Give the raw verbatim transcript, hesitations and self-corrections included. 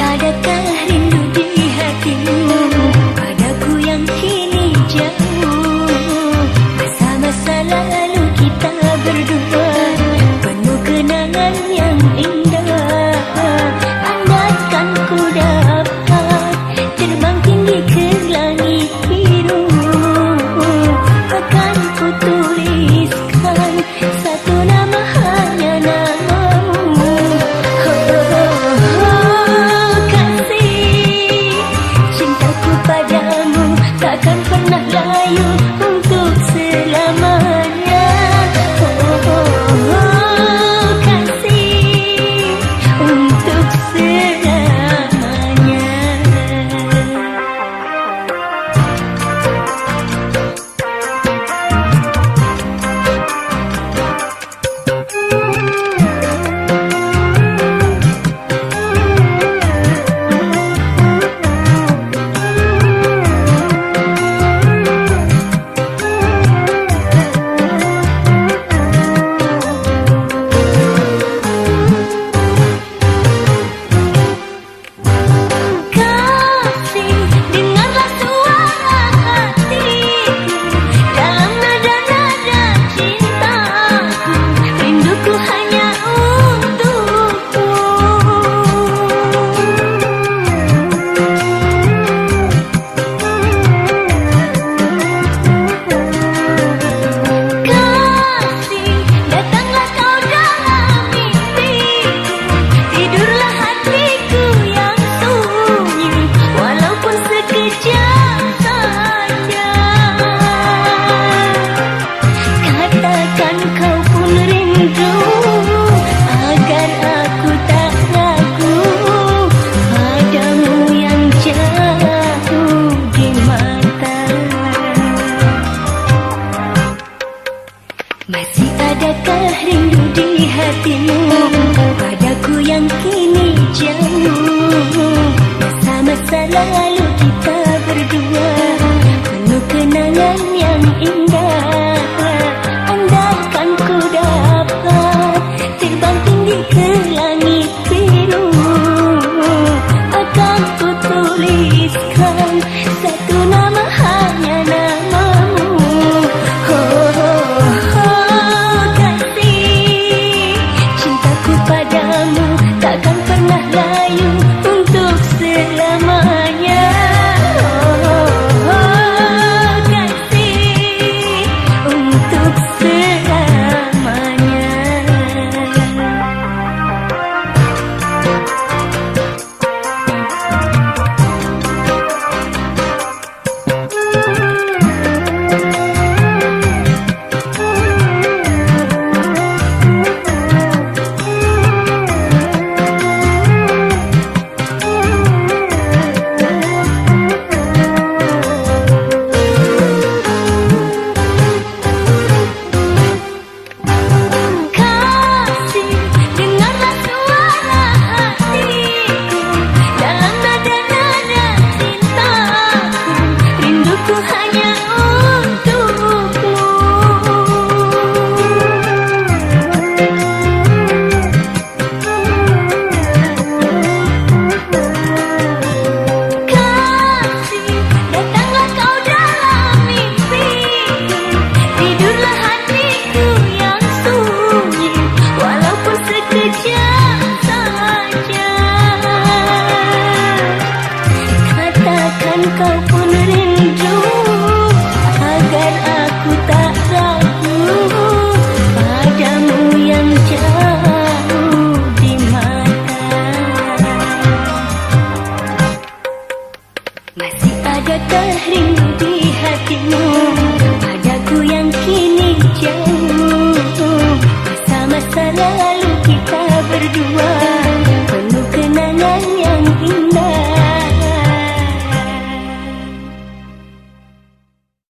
adakah rindu di hatimu padaku yang kini jauh? Masa-masa lalu kita berdua penuh kenangan yang indah. Andaikan ku dapat terbang tinggi ke langit biru, akan ku tuliskan satu nama, hanya namamu. Takkan pernah layu untuk selamanya. Oh, oh, oh, kasih untuk selamanya. Masih adakah rindu di hatimu padaku yang kini jauh? Masa-masa lalu kita berdua penuh kenangan yang indah. Andaikan ku dapat terbang tinggi ke langit biru, akan ku tuliskan